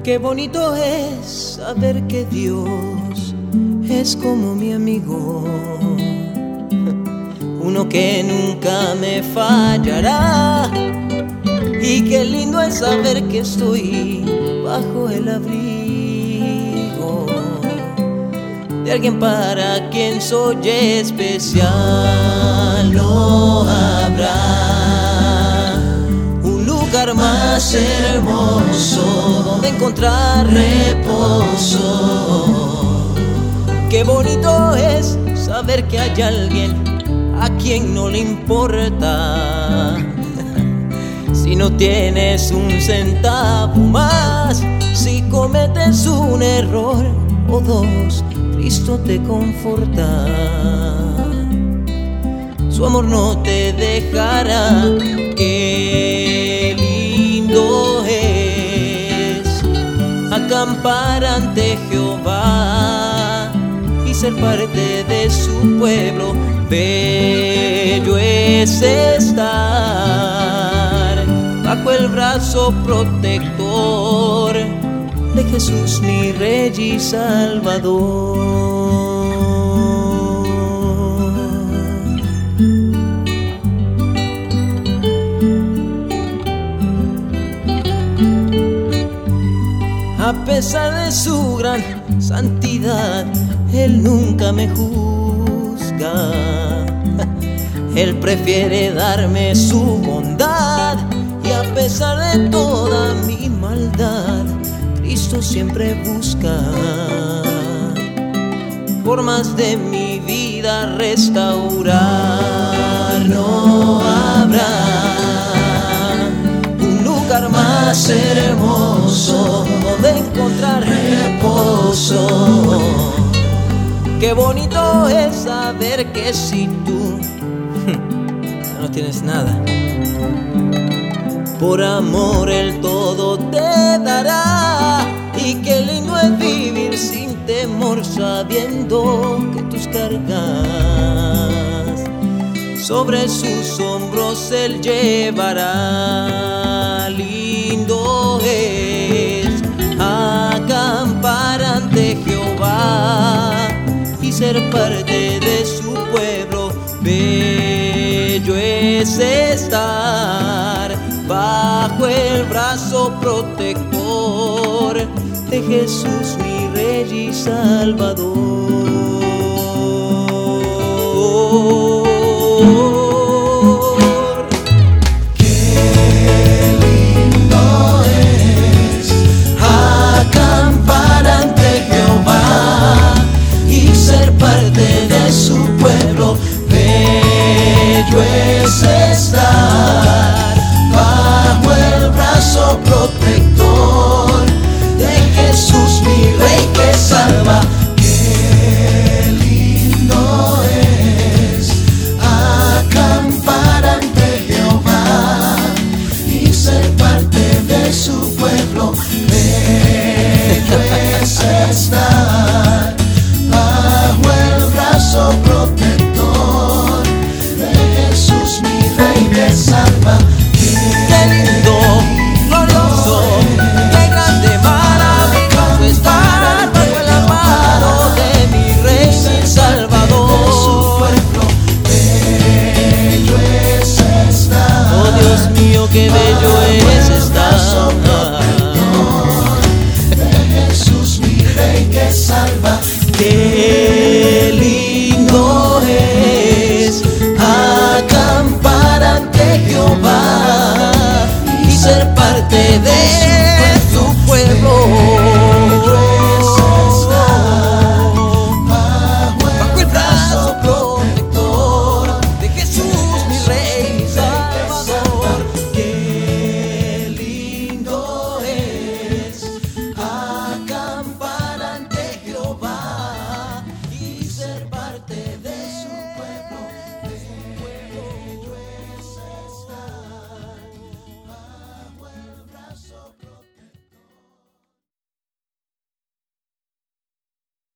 Qué bonito es saber que Dios es como mi amigo, uno que nunca me fallará. Y qué lindo es saber que estoy bajo el abrigo de alguien para quien soy especial. No habrá un lugar más hermoso donde encontrar reposo. Qué bonito es saber que hay alguien a quien no le importa si no tienes un centavo más, si cometes un error o dos, Cristo te conforta. Su amor no te dejará. Qué lindo es acampar ante Jehová y ser parte de su pueblo. Bello es estar bajo el brazo protector de Jesús, mi Rey y Salvador. A pesar de su gran santidad, Él nunca me juzga. Él prefiere darme su bondad, y a pesar de toda mi maldad, Cristo siempre busca formas de mi vida restaurar. No habrá un lugar más hermoso donde encontrar reposo. Qué bonito es saber que si tú no tienes nada, por amor Él todo te dará. Y qué lindo es vivir sin temor, sabiendo que tus cargas sobre sus hombros Él llevará. Lindo es acampar ante Jehová y ser parte de su pueblo. Bello es estar bajo el brazo protector de Jesús, mi Rey y Salvador.